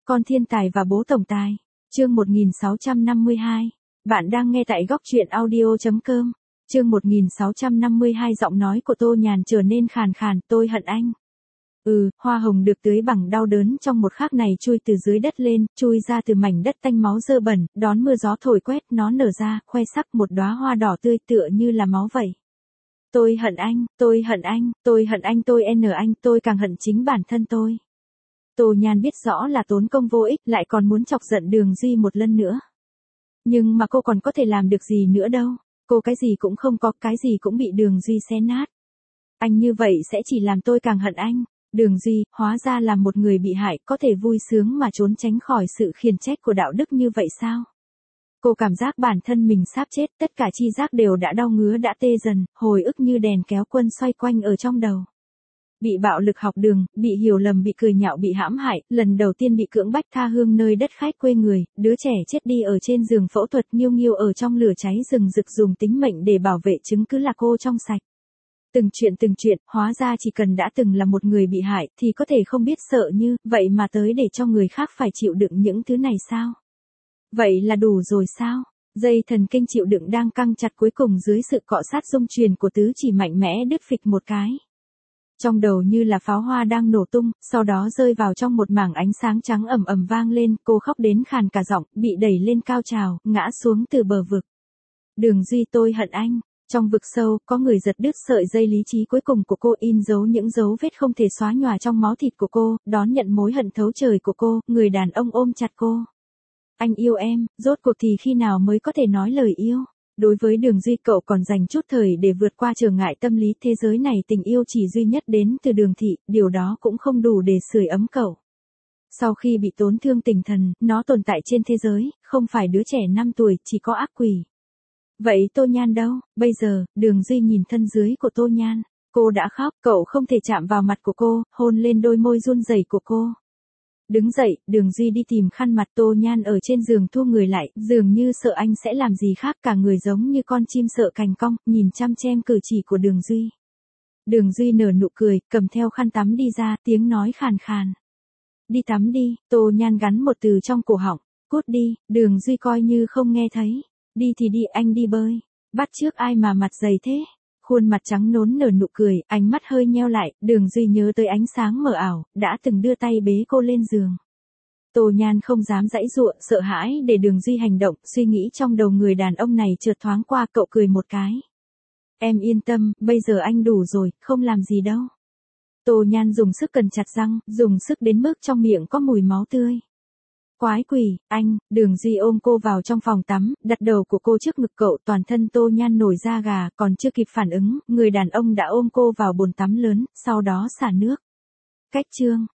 Con thiên tài và bố tổng tài. Chương 1652. Bạn đang nghe tại góc truyện audio.com. Chương 1652 giọng nói của Tô Nhàn trở nên khàn khàn, tôi hận anh. Hoa hồng được tưới bằng đau đớn trong một khắc này chui từ dưới đất lên, chui ra từ mảnh đất tanh máu dơ bẩn, đón mưa gió thổi quét, nó nở ra, khoe sắc một đóa hoa đỏ tươi tựa như là máu vậy. Tôi hận anh, tôi hận anh, tôi hận anh, tôi càng hận chính bản thân tôi. Tô Nhan biết rõ là tốn công vô ích, lại còn muốn chọc giận Đường Duy một lần nữa. Nhưng mà cô còn có thể làm được gì nữa đâu, cô cái gì cũng không có, cái gì cũng bị Đường Duy xé nát. Anh như vậy sẽ chỉ làm tôi càng hận anh. Đường Duy, hóa ra là một người bị hại, có thể vui sướng mà trốn tránh khỏi sự khiển trách của đạo đức như vậy sao? Cô cảm giác bản thân mình sắp chết, tất cả chi giác đều đã đau ngứa đã tê dần, hồi ức như đèn kéo quân xoay quanh ở trong đầu. Bị bạo lực học đường, bị hiểu lầm, bị cười nhạo, bị hãm hại, lần đầu tiên bị cưỡng bách tha hương nơi đất khách quê người, đứa trẻ chết đi ở trên giường phẫu thuật, nghiêu nghiêu ở trong lửa cháy rừng rực dùng tính mệnh để bảo vệ chứng cứ là cô trong sạch. Từng chuyện, hóa ra chỉ cần đã từng là một người bị hại thì có thể không biết sợ như vậy mà tới để cho người khác phải chịu đựng những thứ này sao? Vậy là đủ rồi sao? Dây thần kinh chịu đựng đang căng chặt cuối cùng dưới sự cọ sát rung truyền của tứ chỉ mạnh mẽ đứt phịch một cái. Trong đầu như là pháo hoa đang nổ tung, sau đó rơi vào trong một mảng ánh sáng trắng ầm ầm vang lên, cô khóc đến khàn cả giọng, bị đẩy lên cao trào, ngã xuống từ bờ vực. Đường Duy, tôi hận anh. Trong vực sâu, có người giật đứt sợi dây lý trí cuối cùng của cô, in dấu những dấu vết không thể xóa nhòa trong máu thịt của cô, đón nhận mối hận thấu trời của cô, người đàn ông ôm chặt cô. Anh yêu em, rốt cuộc thì khi nào mới có thể nói lời yêu? Đối với Đường Duy, cậu còn dành chút thời để vượt qua trở ngại tâm lý, thế giới này tình yêu chỉ duy nhất đến từ Đường Thị, điều đó cũng không đủ để sưởi ấm cậu. Sau khi bị tổn thương tinh thần, nó tồn tại trên thế giới, không phải đứa trẻ 5 tuổi, chỉ có ác quỷ. Vậy Tô Nhan đâu? Bây giờ, Đường Duy nhìn thân dưới của Tô Nhan. Cô đã khóc, cậu không thể chạm vào mặt của cô, hôn lên đôi môi run rẩy của cô. Đứng dậy, Đường Duy đi tìm khăn mặt. Tô Nhan ở trên giường thu người lại, dường như sợ anh sẽ làm gì khác, cả người giống như con chim sợ cành cong, nhìn chăm chăm cử chỉ của Đường Duy. Đường Duy nở nụ cười, cầm theo khăn tắm đi ra, tiếng nói khàn khàn. Đi tắm đi. Tô Nhan gắn một từ trong cổ họng. Cút đi. Đường Duy coi như không nghe thấy. Đi thì đi, anh đi bơi. Bắt chước ai mà mặt dày thế? Khuôn mặt trắng nốn nở nụ cười, ánh mắt hơi nheo lại, Đường Duy nhớ tới ánh sáng mờ ảo, đã từng đưa tay bế cô lên giường. Tô Nhan không dám giãy giụa, sợ hãi để Đường Duy hành động, suy nghĩ trong đầu người đàn ông này chợt thoáng qua, cậu cười một cái. Em yên tâm, bây giờ anh đủ rồi, không làm gì đâu. Tô Nhan dùng sức cắn chặt răng, dùng sức đến mức trong miệng có mùi máu tươi. Quái quỷ, anh. Đường Duy ôm cô vào trong phòng tắm, đặt đầu của cô trước ngực cậu, toàn thân Tô Nhan nổi da gà, còn chưa kịp phản ứng, người đàn ông đã ôm cô vào bồn tắm lớn, sau đó xả nước. Cách chương